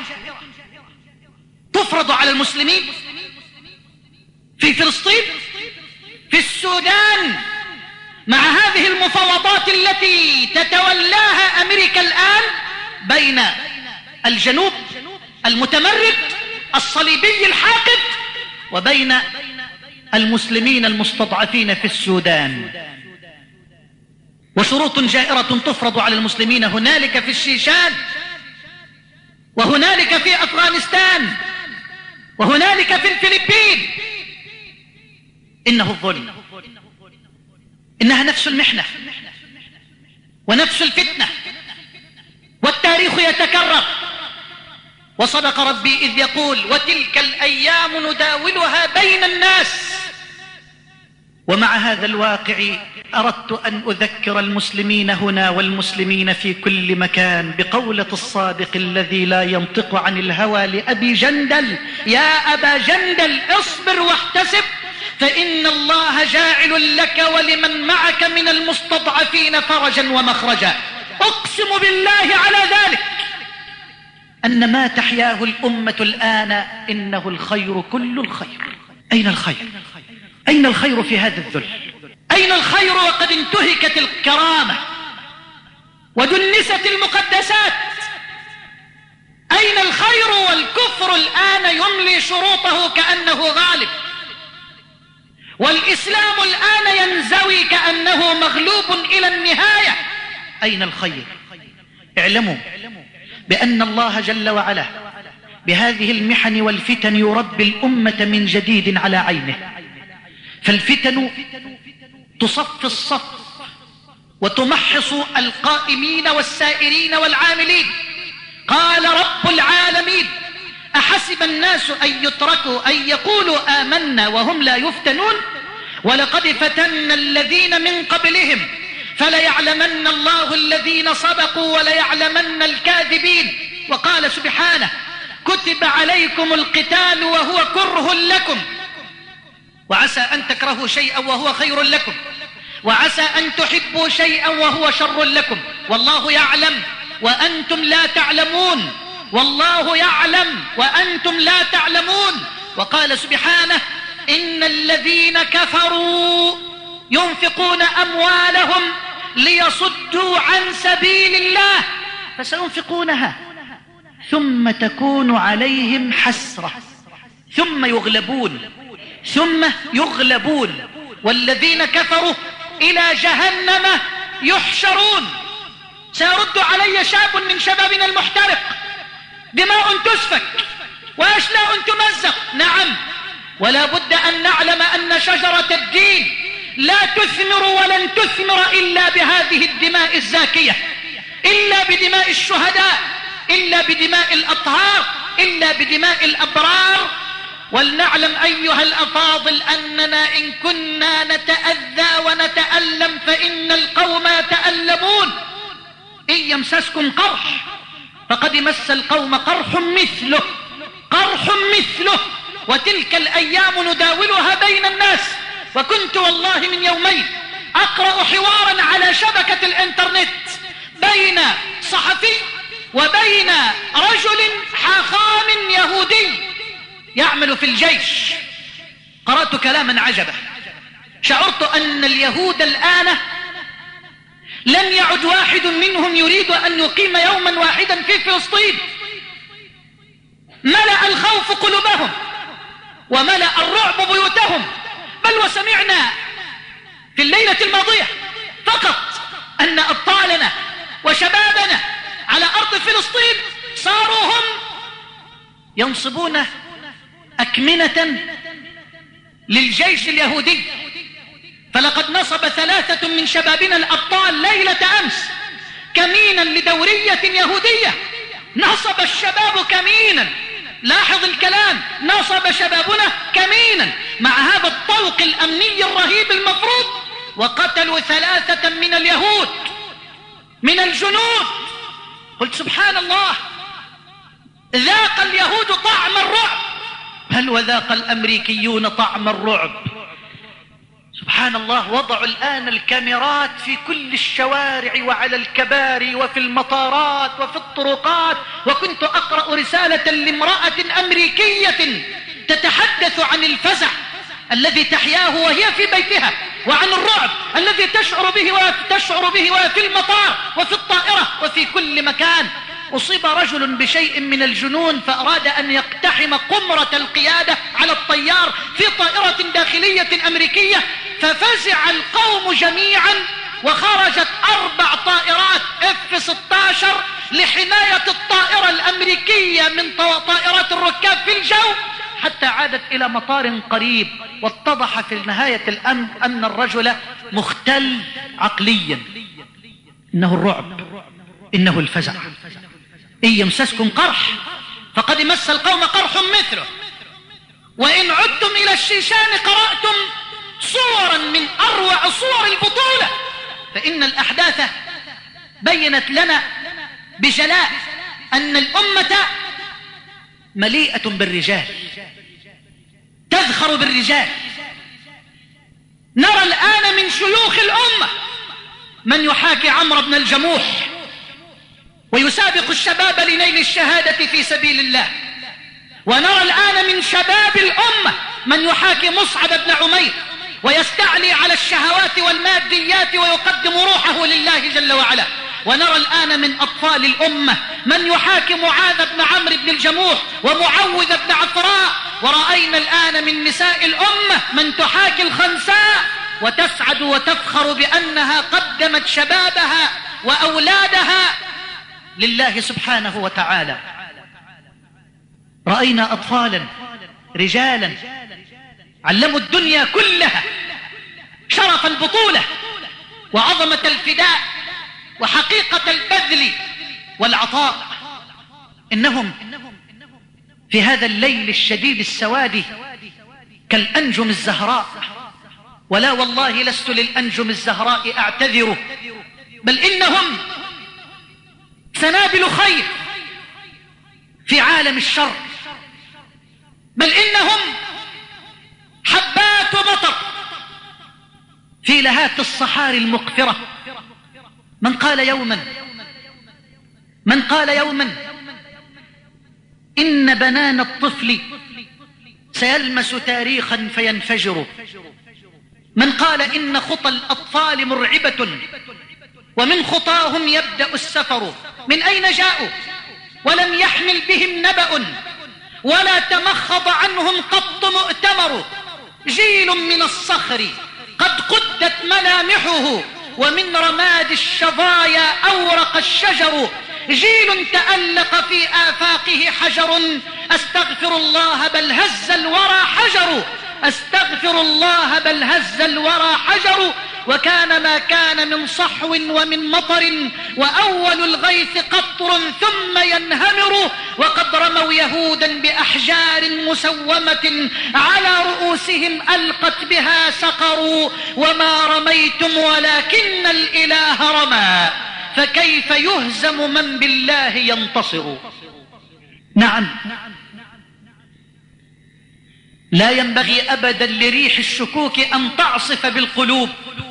تفرض على المسلمين في فلسطين، في السودان، مع هذه المفاوضات التي تتولاها أمريكا الآن بين الجنوب المتمرد الصليبي الحاقد وبين المسلمين المستضعفين في السودان. وشروط جائرة تفرض على المسلمين هنالك في الشيشان، وهنالك في أفغانستان، وهنالك في الفلبين. إنه الظلم، إنها نفس المحنة ونفس الفتنة، والتاريخ يتكرر. وصدق ربي إذ يقول: وتلك الأيام نداولها بين الناس. ومع هذا الواقع أردت أن أذكر المسلمين هنا والمسلمين في كل مكان بقولة الصادق الذي لا ينطق عن الهوى لأبي جندل: يا أبا جندل اصبر واحتسب، فإن الله جاعل لك ولمن معك من المستضعفين فرجا ومخرجا. أقسم بالله على ذلك أن ما تحياه الأمة الآن إنه الخير كل الخير. أين الخير؟ أين الخير في هذا الذل؟ أين الخير وقد انتهكت الكرامة ودنست المقدسات؟ أين الخير والكفر الآن يملي شروطه كأنه غالب، والإسلام الآن ينزوي كأنه مغلوب إلى النهاية؟ أين الخير؟ اعلموا بأن الله جل وعلا بهذه المحن والفتن يربي الأمة من جديد على عينه. فالفتن تصف الصف وتمحص القائمين والسائرين والعاملين. قال رب العالمين: أحسب الناس أن يتركوا أن يقولوا آمنا وهم لا يفتنون ولقد فتنا الذين من قبلهم فليعلمن الله الذين صدقوا وليعلمن الكاذبين. وقال سبحانه: كتب عليكم القتال وهو كره لكم وعسى أن تكرهوا شيئا وهو خير لكم وعسى أن تحبوا شيئا وهو شر لكم والله يعلم وأنتم لا تعلمون والله يعلم وأنتم لا تعلمون. وقال سبحانه: إن الذين كفروا ينفقون أموالهم ليصدوا عن سبيل الله فسينفقونها ثم تكون عليهم حسرة ثم يغلبون ثم يغلبون والذين كفروا إلى جهنم يحشرون. سيرد علي شاب من شبابنا المحترق، دماء تسفك وأشلاء تمزق، نعم، ولا بد أن نعلم أن شجرة الدين لا تثمر ولن تثمر إلا بهذه الدماء الزاكية، إلا بدماء الشهداء، إلا بدماء الأطهار، إلا بدماء الأبرار. ولنعلم أيها الأفاضل أننا إن كنا نتأذى ونتألم فإن القوم يتألمون. إن يمسسكم قرح فقد مس القوم قرح مثله قرح مثله وتلك الأيام نداولها بين الناس. وكنت والله من يومين أقرأ حوارا على شبكة الإنترنت بين صحفي وبين رجل حاخام يهودي يعمل في الجيش. قرأت كلاما عجبا، شعرت أن اليهود الآن لم يعد واحد منهم يريد أن يقيم يوما واحدا في فلسطين. ملأ الخوف قلوبهم وملأ الرعب بيوتهم. بل وسمعنا في الليلة الماضية فقط أن أبطالنا وشبابنا على أرض فلسطين صاروا هم ينصبون أكمنة للجيش اليهودي. فلقد نصب ثلاثة من شبابنا الأبطال ليلة أمس كمينا لدورية يهودية. نصب الشباب كمينا، لاحظ الكلام، نصب شبابنا كمينا مع هذا الطوق الأمني الرهيب المفروض، وقتلوا ثلاثة من اليهود من الجنود. قلت سبحان الله، ذاق اليهود طعم الرعب، هل وذاق الأمريكيون طعم الرعب. سبحان الله، وضعوا الآن الكاميرات في كل الشوارع وعلى الكباري وفي المطارات وفي الطرقات. وكنت أقرأ رسالة لامرأة أمريكية تتحدث عن الفزع الذي تحياه وهي في بيتها وعن الرعب الذي تشعر به وتشعر به وفي المطار وفي الطائرة وفي كل مكان. أصيب رجل بشيء من الجنون فأراد أن يقتحم قمرة القيادة على الطيار في طائرة داخلية أمريكية، ففزع القوم جميعا وخرجت أربع طائرات إف ستة عشر لحماية الطائرة الأمريكية من طائرات الركاب في الجو حتى عادت إلى مطار قريب. واتضح في نهاية الأمر أن الرجل مختل عقليا. إنه الرعب، إنه الفزع. إن يمسسكم قرح فقد مس القوم قرح مثله، وإن عدتم إلى الشيشان قرأتم صورا من أروع صور البطولة. فإن الأحداث بينت لنا بجلاء أن الأمة مليئة بالرجال، تذخر بالرجال. نرى الآن من شيوخ الأمة من يحاكي عمرو بن الجموح ويسابق الشباب لنيل الشهادة في سبيل الله، ونرى الآن من شباب الأمة من يحاكي مصعب بن عمير ويستعلي على الشهوات والماديات ويقدم روحه لله جل وعلا، ونرى الآن من أطفال الأمة من يحاكي معاذ بن عمرو بن الجموح ومعوذ بن عفراء، ورأينا الآن من نساء الأمة من تحاكي الخنساء وتسعد وتفخر بأنها قدمت شبابها وأولادها لله سبحانه وتعالى. رأينا أطفالا رجالا علموا الدنيا كلها شرف البطولة وعظمة الفداء وحقيقة البذل والعطاء. إنهم في هذا الليل الشديد السواد كالأنجم الزهراء، ولا والله لست للأنجم الزهراء أعتذر، بل إنهم سنابل خير في عالم الشر، بل إنهم حبات مطر في لهات الصحاري المقفرة. من قال يوما من قال يوما إن بنان الطفل سيلمس تاريخا فينفجر، من قال إن خطى الأطفال مرعبة ومن خطاهم يبدأ السفر، من أين جاءوا ولم يحمل بهم نبأ ولا تمخض عنهم قط مؤتمر، جيل من الصخر قد قدت ملامحه ومن رماد الشظايا أورق الشجر، جيل تألق في آفاقه حجر، أستغفر الله بل هز الورى حجر، أستغفر الله بل هز الورى حجر، وكان ما كان من صحو ومن مطر وأول الغيث قطر ثم ينهمر، وقد رموا يهودا بأحجار مسومة على رؤوسهم ألقت بها سقر، وما رميتم ولكن الإله رمى، فكيف يهزم من بالله ينتصر. نعم، لا ينبغي أبدا لريح الشكوك أن تعصف بالقلوب،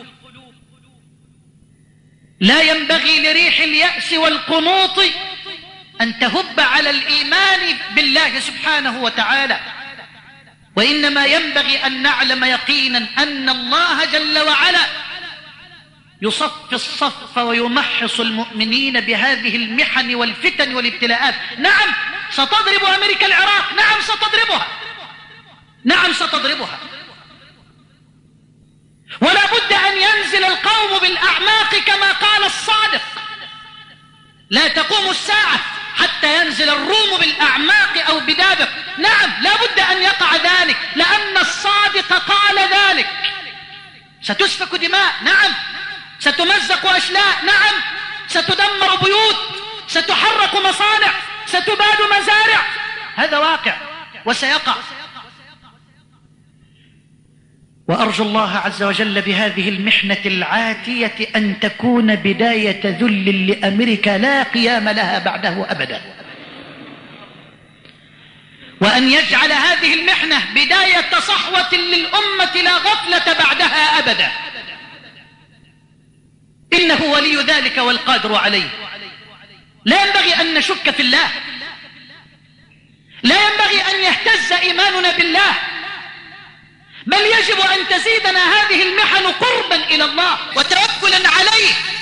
لا ينبغي لريح اليأس والقنوط أن تهب على الإيمان بالله سبحانه وتعالى، وإنما ينبغي أن نعلم يقينا أن الله جل وعلا يصف الصف ويمحص المؤمنين بهذه المحن والفتن والابتلاءات. نعم ستضرب أمريكا العراق، نعم ستضربها، نعم ستضربها، ولا بد أن ينزل القوم بالأعماق كما قال الصادق، لا تقوم الساعة حتى ينزل الروم بالأعماق أو بدابق. نعم لا بد أن يقع ذلك، لأن الصادق قال ذلك. ستسفك دماء، نعم، ستمزق أشلاء، نعم، ستدمر بيوت، ستحرق مصانع، ستباد مزارع، هذا واقع وسيقع. وأرجو الله عز وجل بهذه المحنة العاتية أن تكون بداية ذل لأمريكا لا قيام لها بعده أبدا، وأن يجعل هذه المحنة بداية صحوة للأمة لا غفلة بعدها أبدا، إنه ولي ذلك والقادر عليه. لا ينبغي أن نشك في الله، لا ينبغي أن يهتز إيماننا بالله، بل يجب أن تزيدنا هذه المحن قربا إلى الله وتوكلا عليه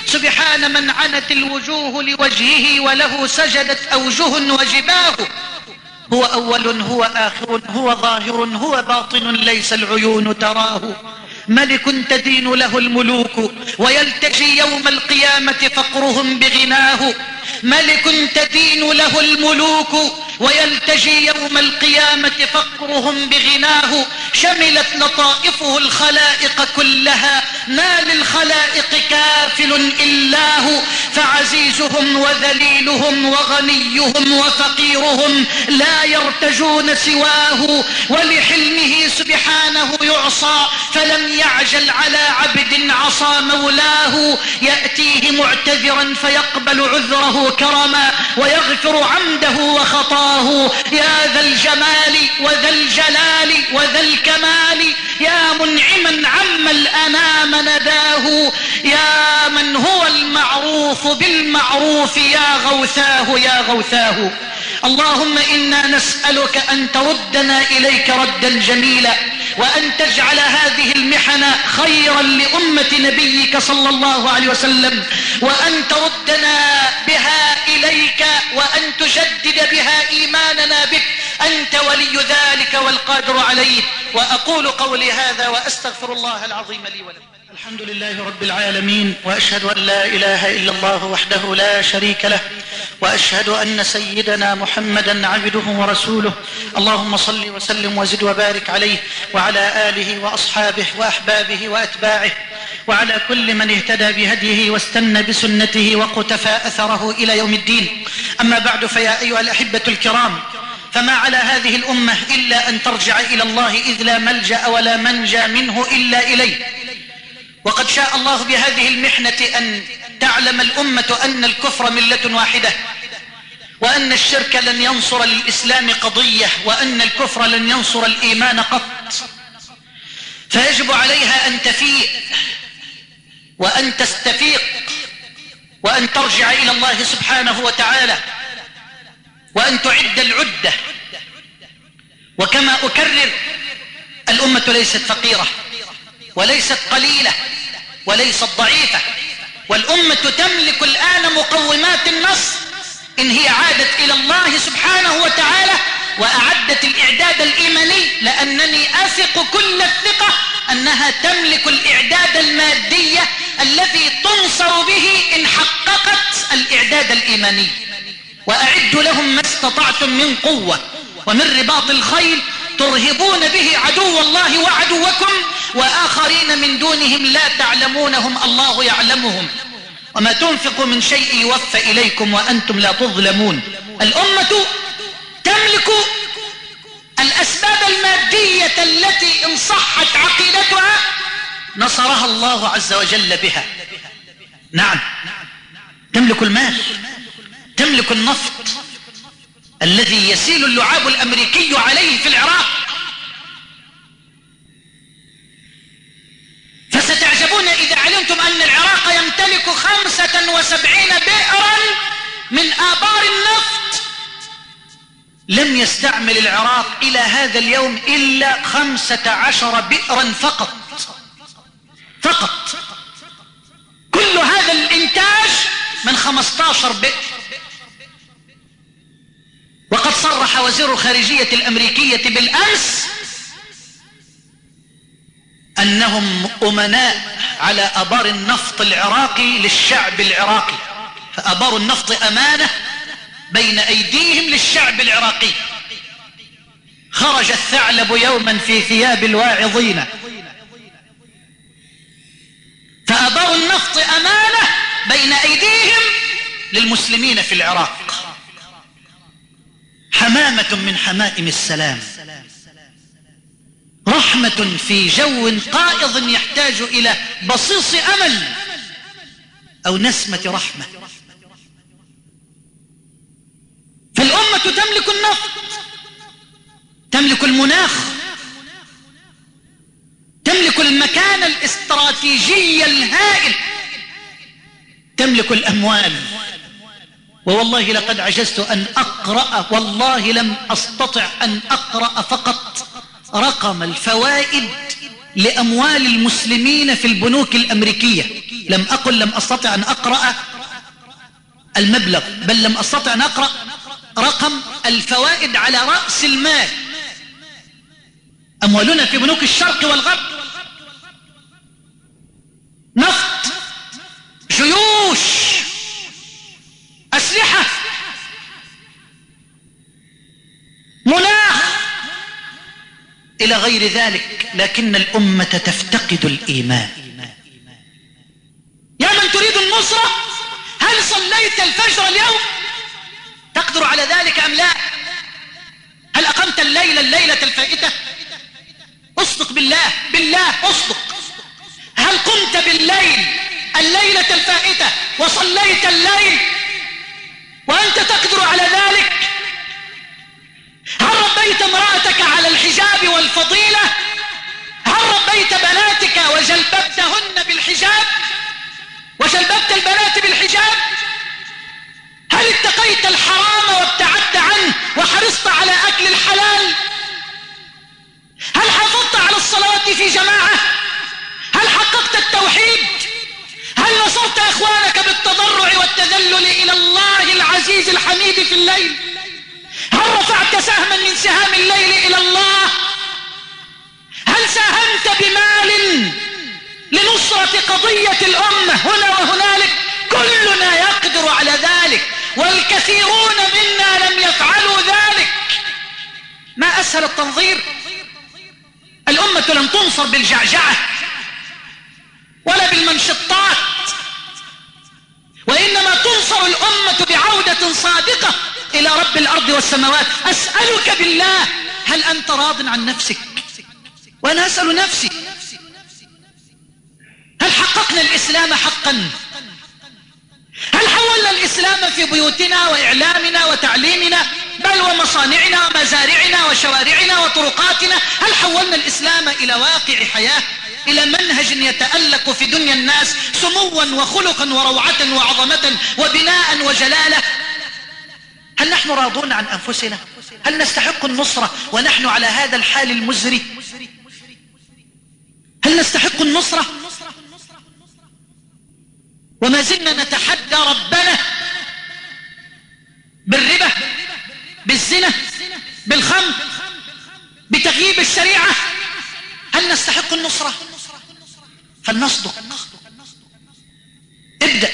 سبحان من عنت الوجوه لوجهه وله سجدت أوجه وجباه. هو أول هو آخر هو ظاهر هو باطن ليس العيون تراه. ملك تدين له الملوك ويلتجي يوم القيامة فقرهم بغناه. ملك تدين له الملوك ويلتجي يوم القيامة فقرهم بغناه. شملت لطائفه الخلائق كلها ما للخلائق كافل إلاه. فعزيزهم وذليلهم وغنيهم وفقيرهم لا يرتجون سواه. ولحلمه سبحانه يعصى فلم يعجل على عبد عصى مولاه. يأتيه معتذرا فيقبل عذره كرما ويغفر عمده وخطاه. يا ذا الجمال وذا الجلال وذا الكمال يا منعما عم الأنام نداه. يا من هو المعروف بالمعروف يا غوثاه يا غوثاه. اللهم إنا نسألك أن تردنا إليك ردا جميلا وأن تجعل هذه المحن خيرا لأمة نبيك صلى الله عليه وسلم وأن تردنا بها إليك وأن تجدد بها إيماننا بك. أنت ولي ذلك والقادر عليه. وأقول قولي هذا وأستغفر الله العظيم لي ولكم. الحمد لله رب العالمين وأشهد أن لا إله إلا الله وحده لا شريك له وأشهد أن سيدنا محمدا عبده ورسوله. اللهم صل وسلم وزد وبارك عليه وعلى آله وأصحابه وأحبابه وأتباعه وعلى كل من اهتدى بهديه واستنى بسنته وقتفى أثره إلى يوم الدين. أما بعد فيا أيها الأحبة الكرام فما على هذه الأمة إلا أن ترجع إلى الله إذ لا ملجأ ولا منجى منه إلا إليه. وقد شاء الله بهذه المحنة أن تعلم الأمة أن الكفر ملة واحدة وأن الشرك لن ينصر للإسلام قضية وأن الكفر لن ينصر الإيمان قط. فيجب عليها أن تفيق وأن تستفيق وأن ترجع إلى الله سبحانه وتعالى وأن تعد العدة. وكما أكرر الأمة ليست فقيرة وليست قليلة وليست ضعيفة والأمة تملك الآن مقومات النصر إن هي عادت إلى الله سبحانه وتعالى وأعدت الإعداد الإيماني. لأنني أثق كل الثقة أنها تملك الإعداد المادي الذي تنصر به إن حققت الإعداد الإيماني. وأعدوا لهم ما استطعتم من قوة ومن رباط الخيل ترهبون به عدو الله وعدوكم وآخرين من دونهم لا تعلمونهم الله يعلمهم. وما تنفقوا من شيء يوفى إليكم وأنتم لا تظلمون. الأمة تملك الأسباب المادية التي إن صحت عقيدتها نصرها الله عز وجل بها. نعم تملك المال تملك النفط الذي يسيل اللعاب الأمريكي عليه في العراق. فستعجبون إذا علمتم أن العراق يمتلك خمسة وسبعين بئرا من آبار النفط. لم يستعمل العراق إلى هذا اليوم إلا خمسة عشر بئرا فقط فقط. كل هذا الإنتاج من خمسة عشر بئر. وقد صرح وزير الخارجية الأمريكية بالأمس أنهم أمناء على آبار النفط العراقي للشعب العراقي. فآبار النفط أمانة بين أيديهم للشعب العراقي. خرج الثعلب يوما في ثياب الواعظين. فآبار النفط أمانة بين أيديهم للمسلمين في العراق. حمامة من حمائم السلام، رحمة في جو قائض يحتاج إلى بصيص أمل أو نسمة رحمة. فالأمة تملك النفط، تملك المناخ، تملك المكان الاستراتيجي الهائل، تملك الأموال. ووالله لقد عجزت أن أقرأ، والله لم أستطع أن أقرأ فقط رقم الفوائد لأموال المسلمين في البنوك الأمريكية. لم أقل لم أستطع أن أقرأ المبلغ، بل لم أستطع أن أقرأ رقم الفوائد على رأس المال. أموالنا في بنوك الشرق والغرب، نفط، جيوش، أسلحة، مناخ، إلى غير ذلك. لكن الأمة تفتقد الإيمان. يا من تريد النصرة، هل صليت الفجر اليوم؟ تقدر على ذلك أم لا؟ هل أقمت الليلة الليلة الفائتة؟ أصدق بالله، بالله أصدق. هل قمت بالليل الليلة الفائتة وصليت الليل وأنت تقدر على ذلك؟ هل ربيت امرأتك على الحجاب والفضيلة؟ هل ربيت بناتك وجلببتهن بالحجاب وجلببت البنات بالحجاب؟ هل اتقيت الحرام وابتعدت عنه وحرصت على أكل الحلال؟ هل حافظت على الصلاة في جماعة؟ هل حققت التوحيد؟ هل نصرت إخوانك بالتضرع والتذلل إلى الله العزيز الحميد في الليل؟ هل رفعت سهما من سهام الليل إلى الله؟ هل ساهمت بمال لنصرة قضية الأمة هنا وهنالك؟ كلنا يقدر على ذلك، والكثيرون منا لم يفعلوا ذلك. ما أسهل التنظير. الأمة لم تنصر بالجعجعة ولا بالمنشطات، وإنما تنصر الأمة بعودة صادقة إلى رب الأرض والسماوات. أسألك بالله، هل أنت راض عن نفسك؟ وأنا أسأل نفسي، هل حققنا الإسلام حقا؟ هل حولنا الإسلام في بيوتنا وإعلامنا وتعليمنا، بل ومصانعنا ومزارعنا وشوارعنا وطرقاتنا؟ هل حولنا الإسلام إلى واقع حياة، إلى منهج يتألق في دنيا الناس سموا وخلقا وروعة وعظمة وبناء وجلالة؟ هل نحن راضون عن أنفسنا؟ هل نستحق النصرة ونحن على هذا الحال المزري؟ هل نستحق النصرة وما زلنا نتحدى ربنا بالربا، بالزنا، بالخمر، بتغييب الشريعة؟ هل نستحق النصرة؟ فلنصدق. ابدأ.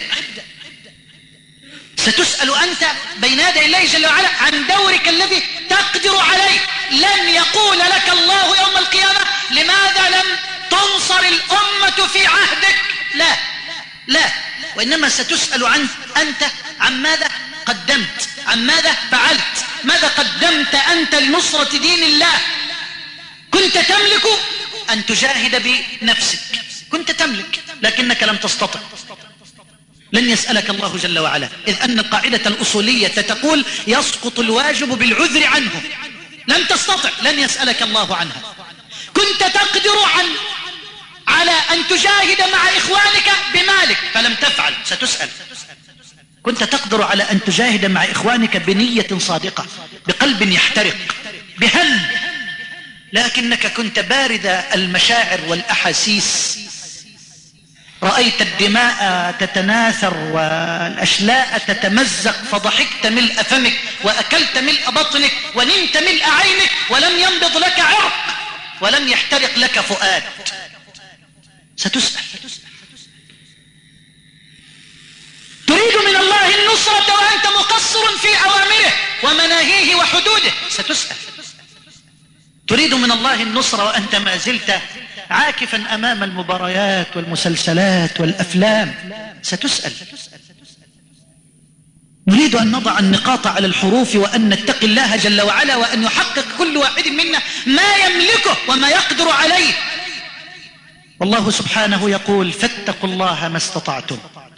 ستسأل أنت بين يدي الله جل وعلا عن دورك الذي تقدر عليه. لن يقول لك الله يوم القيامة لماذا لم تنصر الأمة في عهدك؟ لا لا، وإنما ستسأل عنه أنت عن ماذا قدمت، عن ماذا فعلت، ماذا قدمت أنت لنصرة دين الله. كنت تملك أن تجاهد بنفسك، كنت تملك لكنك لم تستطع. لن يسألك الله جل وعلا، إذ أن القاعدة الأصولية تقول يسقط الواجب بالعذر عنه. لم تستطع، لن يسألك الله عنها. كنت تقدر عن على أن تجاهد مع إخوانك بمالك فلم تفعل، ستسأل. كنت تقدر على أن تجاهد مع إخوانك بنية صادقة، بقلب يحترق، بهم، لكنك كنت بارد المشاعر والأحاسيس. رأيت الدماء تتناثر والأشلاء تتمزق فضحكت ملء فمك وأكلت ملء بطنك ونمت ملء عينك ولم ينبض لك عرق ولم يحترق لك فؤاد. ستسأل. تريد من الله النصرة وأنت مقصر في أوامره ومناهيه وحدوده، ستسأل. تريد من الله النصرة وأنت ما زلت عاكفا أمام المباريات والمسلسلات والأفلام، ستسأل. نريد أن نضع النقاط على الحروف وأن نتقي الله جل وعلا وأن يحقق كل واحد منا ما يملكه وما يقدر عليه. والله سبحانه يقول فاتقوا الله ما استطعتم.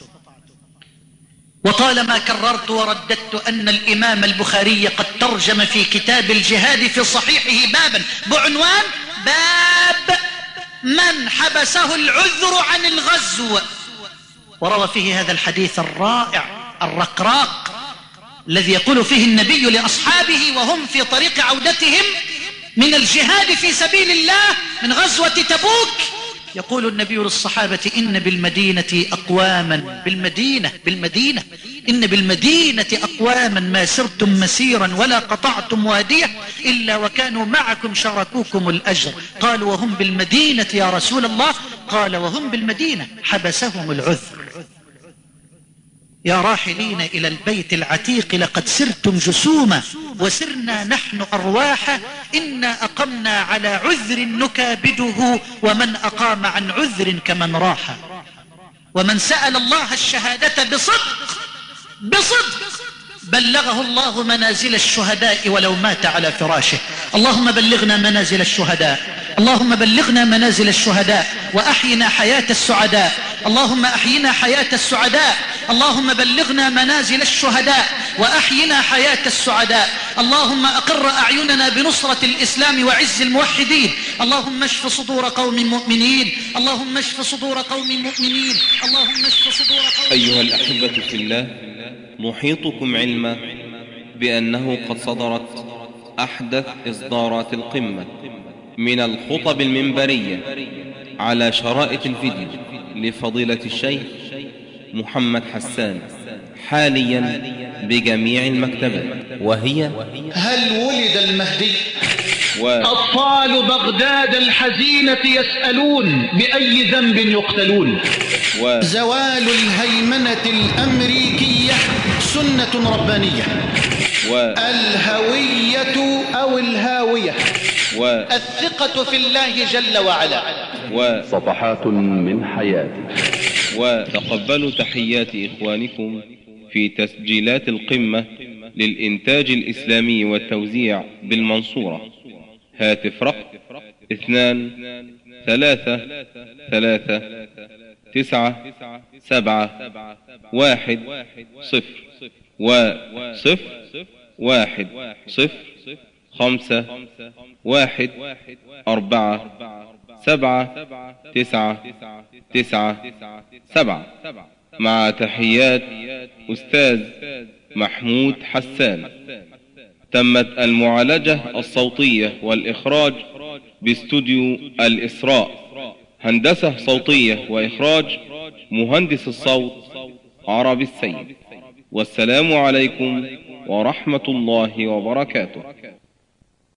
وطالما كررت ورددت أن الإمام البخاري قد ترجم في كتاب الجهاد في صحيحه بابا بعنوان باب من حبسه العذر عن الغزو، وروى فيه هذا الحديث الرائع الرقراق الذي يقول فيه النبي لأصحابه وهم في طريق عودتهم من الجهاد في سبيل الله من غزوة تبوك: يقول النبي للصحابة: إن بالمدينة أقواما، بالمدينة بالمدينة إن بالمدينة أقواما ما سرتم مسيرا ولا قطعتم وادية إلا وكانوا معكم شاركوكم الأجر. قالوا: وهم بالمدينة يا رسول الله؟ قال: وهم بالمدينة حبسهم العذر. يا راحلين إلى البيت العتيق لقد سرتم جسوما وسرنا نحن أرواحا، إنا أقمنا على عذر نكابده، ومن أقام عن عذر كمن راح. ومن سأل الله الشهادة بصدق بصدق بلغه الله منازل الشهداء ولو مات على فراشه. اللهم بلغنا منازل الشهداء، اللهم بلغنا منازل الشهداء وأحينا حياة السعداء. اللهم أحينا حياة السعداء، اللهم بلغنا منازل الشهداء وأحينا حياة السعداء. اللهم أقر أعيننا بنصرة الإسلام وعز الموحدين. اللهم اشف صدور قوم مؤمنين، اللهم اشف صدور قوم مؤمنين، اللهم اشف صدور قوم. أيها الأحبة في الله، نحيطكم علما بأنه قد صدرت أحدث إصدارات القمة من الخطب المنبرية على شرائط الفيديو لفضيلة الشيخ محمد حسان حاليا بجميع المكتبات، وهي: هل ولد المهدي؟ أطفال بغداد الحزينة يسألون بأي ذنب يقتلون. زوال الهيمنة الأمريكية سنة ربانية. الهوية أو الهاوية. الثقة في الله جل وعلا. صفحات من حياتي. وتقبلوا تحيات إخوانكم في تسجيلات القمة للإنتاج الإسلامي والتوزيع بالمنصورة. هاتف رقم اثنان ثلاثة ثلاثة تسعة سبعة واحد صفر وصفر واحد صفر خمسة واحد أربعة سبعة تسعة تسعة سبعة. مع تحيات أستاذ محمود حسان. تمت المعالجة الصوتية والإخراج باستوديو الإسراء. هندسة صوتية وإخراج مهندس الصوت عربي السيد. والسلام عليكم ورحمة الله وبركاته.